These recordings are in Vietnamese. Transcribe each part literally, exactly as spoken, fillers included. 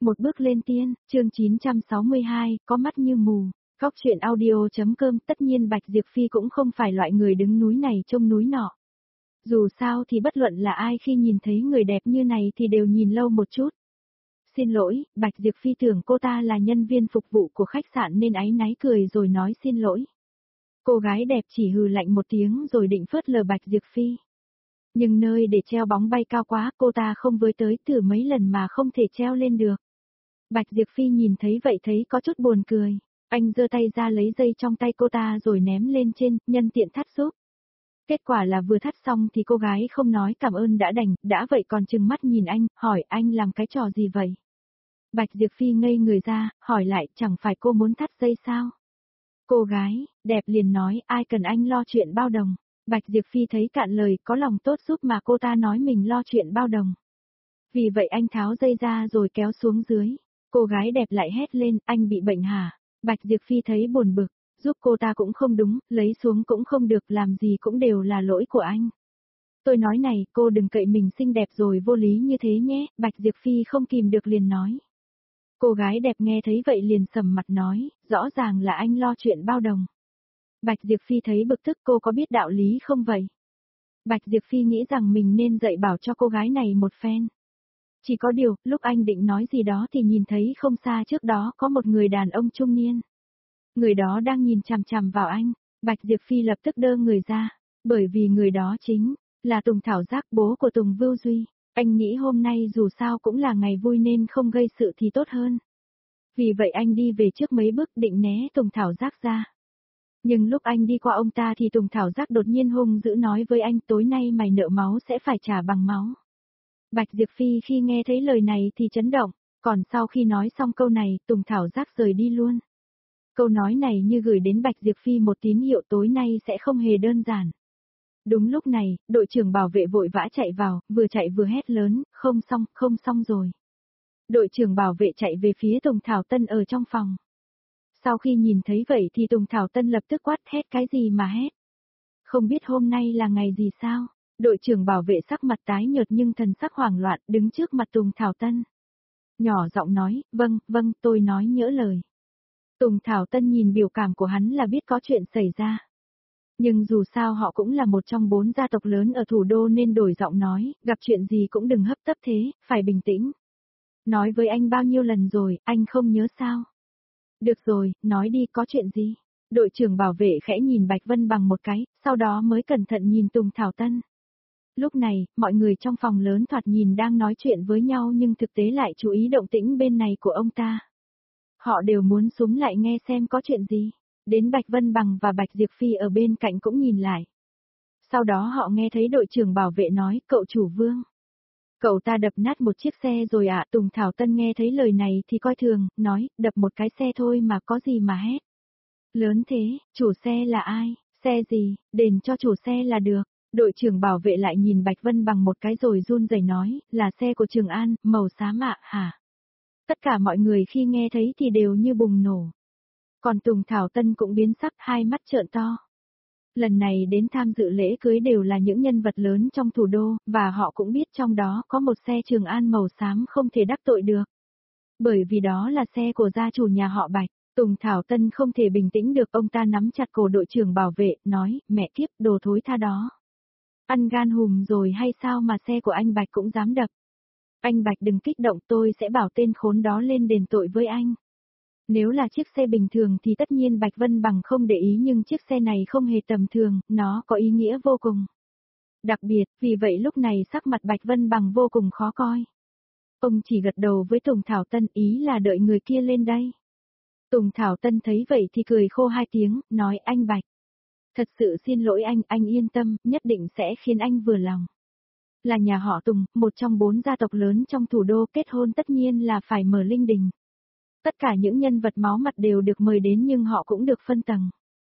Một bước lên tiên, chương chín trăm sáu mươi hai, có mắt như mù. Cóc truyện audio.com. Tất nhiên Bạch Diệp Phi cũng không phải loại người đứng núi này trông núi nọ. Dù sao thì bất luận là ai khi nhìn thấy người đẹp như này thì đều nhìn lâu một chút. Xin lỗi, Bạch Diệp Phi tưởng cô ta là nhân viên phục vụ của khách sạn nên áy náy cười rồi nói xin lỗi. Cô gái đẹp chỉ hừ lạnh một tiếng rồi định phớt lờ Bạch Diệp Phi. Nhưng nơi để treo bóng bay cao quá cô ta không với tới thử mấy lần mà không thể treo lên được. Bạch Diệp Phi nhìn thấy vậy thấy có chút buồn cười. Anh giơ tay ra lấy dây trong tay cô ta rồi ném lên trên, nhân tiện thắt giúp. Kết quả là vừa thắt xong thì cô gái không nói cảm ơn đã đành, đã vậy còn trừng mắt nhìn anh, hỏi anh làm cái trò gì vậy? Bạch Diệp Phi ngây người ra, hỏi lại chẳng phải cô muốn thắt dây sao? Cô gái, đẹp liền nói ai cần anh lo chuyện bao đồng. Bạch Diệp Phi thấy cạn lời có lòng tốt giúp mà cô ta nói mình lo chuyện bao đồng. Vì vậy anh tháo dây ra rồi kéo xuống dưới. Cô gái đẹp lại hét lên, anh bị bệnh hả? Bạch Diệp Phi thấy buồn bực, giúp cô ta cũng không đúng, lấy xuống cũng không được, làm gì cũng đều là lỗi của anh. Tôi nói này, cô đừng cậy mình xinh đẹp rồi vô lý như thế nhé, Bạch Diệp Phi không kìm được liền nói. Cô gái đẹp nghe thấy vậy liền sầm mặt nói, rõ ràng là anh lo chuyện bao đồng. Bạch Diệp Phi thấy bực tức, cô có biết đạo lý không vậy? Bạch Diệp Phi nghĩ rằng mình nên dạy bảo cho cô gái này một phen. Chỉ có điều, lúc anh định nói gì đó thì nhìn thấy không xa trước đó có một người đàn ông trung niên. Người đó đang nhìn chằm chằm vào anh, Bạch Diệp Phi lập tức đơ người ra, bởi vì người đó chính là Tùng Thảo Giác, bố của Tùng Vưu Duy. Anh nghĩ hôm nay dù sao cũng là ngày vui nên không gây sự thì tốt hơn. Vì vậy anh đi về trước mấy bước định né Tùng Thảo Giác ra. Nhưng lúc anh đi qua ông ta thì Tùng Thảo Giác đột nhiên hung dữ nói với anh, tối nay mày nợ máu sẽ phải trả bằng máu. Bạch Diệp Phi khi nghe thấy lời này thì chấn động, còn sau khi nói xong câu này, Tùng Thảo Giác rời đi luôn. Câu nói này như gửi đến Bạch Diệp Phi một tín hiệu tối nay sẽ không hề đơn giản. Đúng lúc này, đội trưởng bảo vệ vội vã chạy vào, vừa chạy vừa hét lớn, không xong, không xong rồi. Đội trưởng bảo vệ chạy về phía Tùng Thảo Tân ở trong phòng. Sau khi nhìn thấy vậy thì Tùng Thảo Tân lập tức quát, hét cái gì mà hét? Không biết hôm nay là ngày gì sao? Đội trưởng bảo vệ sắc mặt tái nhợt nhưng thần sắc hoảng loạn đứng trước mặt Tùng Thảo Tân. Nhỏ giọng nói, vâng, vâng, tôi nói nhỡ lời. Tùng Thảo Tân nhìn biểu cảm của hắn là biết có chuyện xảy ra. Nhưng dù sao họ cũng là một trong bốn gia tộc lớn ở thủ đô nên đổi giọng nói, gặp chuyện gì cũng đừng hấp tấp thế, phải bình tĩnh. Nói với anh bao nhiêu lần rồi, anh không nhớ sao? Được rồi, nói đi, có chuyện gì? Đội trưởng bảo vệ khẽ nhìn Bạch Vân Bằng một cái, sau đó mới cẩn thận nhìn Tùng Thảo Tân. Lúc này, mọi người trong phòng lớn thoạt nhìn đang nói chuyện với nhau nhưng thực tế lại chú ý động tĩnh bên này của ông ta. Họ đều muốn súm lại nghe xem có chuyện gì. Đến Bạch Vân Bằng và Bạch Diệp Phi ở bên cạnh cũng nhìn lại. Sau đó họ nghe thấy đội trưởng bảo vệ nói, cậu chủ Vương. Cậu ta đập nát một chiếc xe rồi ạ. À? Tùng Thảo Tân nghe thấy lời này thì coi thường, nói, đập một cái xe thôi mà có gì mà hét. Lớn thế, chủ xe là ai, xe gì, đền cho chủ xe là được. Đội trưởng bảo vệ lại nhìn Bạch Vân Bằng một cái rồi run rẩy nói, là xe của Trường An, màu xám ạ, hả? Tất cả mọi người khi nghe thấy thì đều như bùng nổ. Còn Tùng Thảo Tân cũng biến sắc, hai mắt trợn to. Lần này đến tham dự lễ cưới đều là những nhân vật lớn trong thủ đô, và họ cũng biết trong đó có một xe Trường An màu xám không thể đắc tội được. Bởi vì đó là xe của gia chủ nhà họ Bạch. Tùng Thảo Tân không thể bình tĩnh được, ông ta nắm chặt cổ đội trưởng bảo vệ, nói, mẹ kiếp, đồ thối tha đó. Ăn gan hùm rồi hay sao mà xe của anh Bạch cũng dám đập. Anh Bạch đừng kích động, tôi sẽ bảo tên khốn đó lên đền tội với anh. Nếu là chiếc xe bình thường thì tất nhiên Bạch Vân Bằng không để ý, nhưng chiếc xe này không hề tầm thường, nó có ý nghĩa vô cùng. Đặc biệt, vì vậy lúc này sắc mặt Bạch Vân Bằng vô cùng khó coi. Ông chỉ gật đầu với Tùng Thảo Tân, ý là đợi người kia lên đây. Tùng Thảo Tân thấy vậy thì cười khô hai tiếng, nói, anh Bạch. Thật sự xin lỗi anh, anh yên tâm, nhất định sẽ khiến anh vừa lòng. Là nhà họ Tùng, một trong bốn gia tộc lớn trong thủ đô, kết hôn tất nhiên là phải mở linh đình. Tất cả những nhân vật máu mặt đều được mời đến nhưng họ cũng được phân tầng.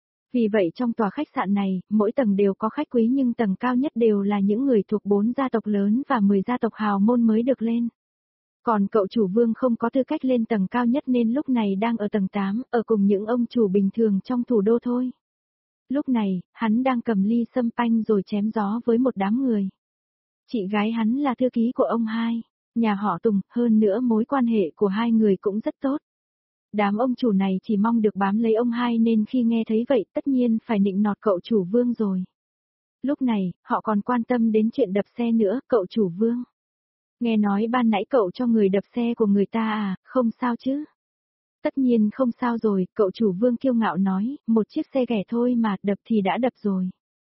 Vì vậy trong tòa khách sạn này, mỗi tầng đều có khách quý nhưng tầng cao nhất đều là những người thuộc bốn gia tộc lớn và mười gia tộc hào môn mới được lên. Còn cậu chủ Vương không có tư cách lên tầng cao nhất nên lúc này đang ở tầng tám, ở cùng những ông chủ bình thường trong thủ đô thôi. Lúc này, hắn đang cầm ly sâm panh rồi chém gió với một đám người. Chị gái hắn là thư ký của ông hai. nhà họ Tùng, hơn nữa mối quan hệ của hai người cũng rất tốt. Đám ông chủ này chỉ mong được bám lấy ông hai nên khi nghe thấy vậy tất nhiên phải nịnh nọt cậu chủ Vương rồi. Lúc này, họ còn quan tâm đến chuyện đập xe nữa, cậu chủ Vương. Nghe nói ban nãy cậu cho người đập xe của người ta à, không sao chứ? Tất nhiên không sao rồi, cậu chủ Vương kiêu ngạo nói, một chiếc xe ghẻ thôi mà, đập thì đã đập rồi.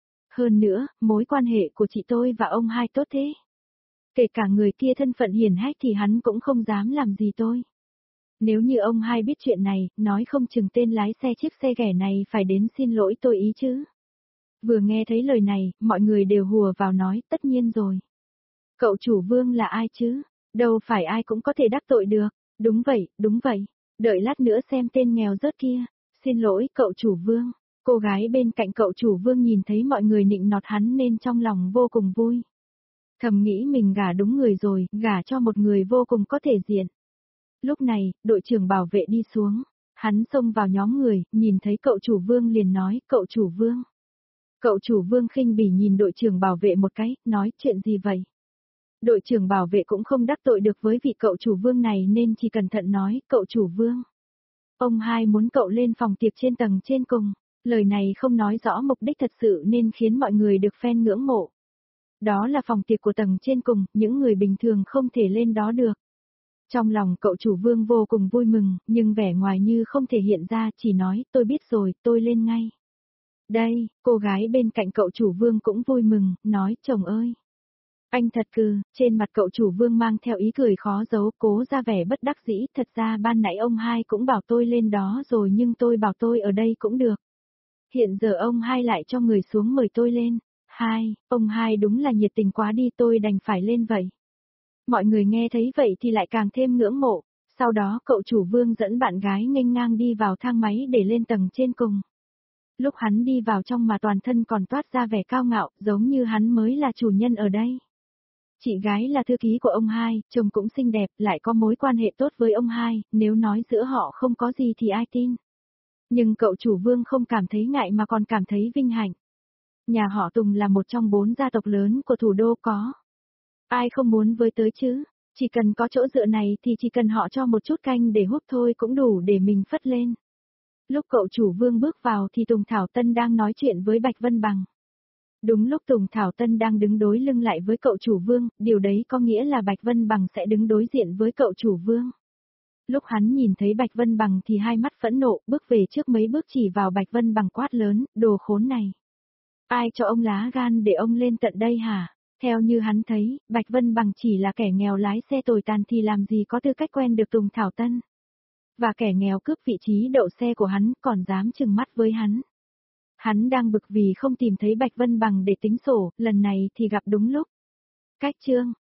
Hơn nữa, mối quan hệ của chị tôi và ông hai tốt thế. Kể cả người kia thân phận hiển hách thì hắn cũng không dám làm gì tôi. Nếu như ông hai biết chuyện này, nói không chừng tên lái xe chiếc xe ghẻ này phải đến xin lỗi tôi ý chứ. Vừa nghe thấy lời này, mọi người đều hùa vào nói, tất nhiên rồi. Cậu chủ Vương là ai chứ? Đâu phải ai cũng có thể đắc tội được. Đúng vậy, đúng vậy. Đợi lát nữa xem tên nghèo rớt kia. Xin lỗi, cậu chủ Vương. Cô gái bên cạnh cậu chủ Vương nhìn thấy mọi người nịnh nọt hắn nên trong lòng vô cùng vui. Thầm nghĩ mình gả đúng người rồi, gả cho một người vô cùng có thể diện. Lúc này, đội trưởng bảo vệ đi xuống. Hắn xông vào nhóm người, nhìn thấy cậu chủ Vương liền nói, cậu chủ Vương. Cậu chủ Vương khinh bỉ nhìn đội trưởng bảo vệ một cái, nói chuyện gì vậy? Đội trưởng bảo vệ cũng không đắc tội được với vị cậu chủ Vương này nên chỉ cẩn thận nói, cậu chủ Vương. Ông hai muốn cậu lên phòng tiệc trên tầng trên cùng. Lời này không nói rõ mục đích thật sự nên khiến mọi người được phen ngưỡng mộ. Đó là phòng tiệc của tầng trên cùng, những người bình thường không thể lên đó được. Trong lòng cậu chủ Vương vô cùng vui mừng, nhưng vẻ ngoài như không thể hiện ra, chỉ nói, tôi biết rồi, tôi lên ngay. Đây, cô gái bên cạnh cậu chủ Vương cũng vui mừng, nói, chồng ơi. Anh thật cừ, trên mặt cậu chủ Vương mang theo ý cười khó giấu, cố ra vẻ bất đắc dĩ, thật ra ban nãy ông hai cũng bảo tôi lên đó rồi nhưng tôi bảo tôi ở đây cũng được. Hiện giờ ông hai lại cho người xuống mời tôi lên. Hai, ông hai đúng là nhiệt tình quá đi, tôi đành phải lên vậy. Mọi người nghe thấy vậy thì lại càng thêm ngưỡng mộ. Sau đó cậu chủ Vương dẫn bạn gái nghênh ngang đi vào thang máy để lên tầng trên cùng. Lúc hắn đi vào trong mà toàn thân còn toát ra vẻ cao ngạo, giống như hắn mới là chủ nhân ở đây. Chị gái là thư ký của ông hai, chồng cũng xinh đẹp, lại có mối quan hệ tốt với ông hai, nếu nói giữa họ không có gì thì ai tin. Nhưng cậu chủ Vương không cảm thấy ngại mà còn cảm thấy vinh hạnh. Nhà họ Tùng là một trong bốn gia tộc lớn của thủ đô có. Ai không muốn với tới chứ, chỉ cần có chỗ dựa này thì chỉ cần họ cho một chút canh để hút thôi cũng đủ để mình phất lên. Lúc cậu chủ Vương bước vào thì Tùng Thảo Tân đang nói chuyện với Bạch Vân Bằng. Đúng lúc Tùng Thảo Tân đang đứng đối lưng lại với cậu chủ Vương, điều đấy có nghĩa là Bạch Vân Bằng sẽ đứng đối diện với cậu chủ Vương. Lúc hắn nhìn thấy Bạch Vân Bằng thì hai mắt phẫn nộ, bước về trước mấy bước chỉ vào Bạch Vân Bằng quát lớn, đồ khốn này. Ai cho ông lá gan để ông lên tận đây hả? Theo như hắn thấy, Bạch Vân Bằng chỉ là kẻ nghèo lái xe tồi tàn thì làm gì có tư cách quen được Tùng Thảo Tân. Và kẻ nghèo cướp vị trí đậu xe của hắn còn dám trừng mắt với hắn. Hắn đang bực vì không tìm thấy Bạch Vân Bằng để tính sổ, lần này thì gặp đúng lúc. Cách chương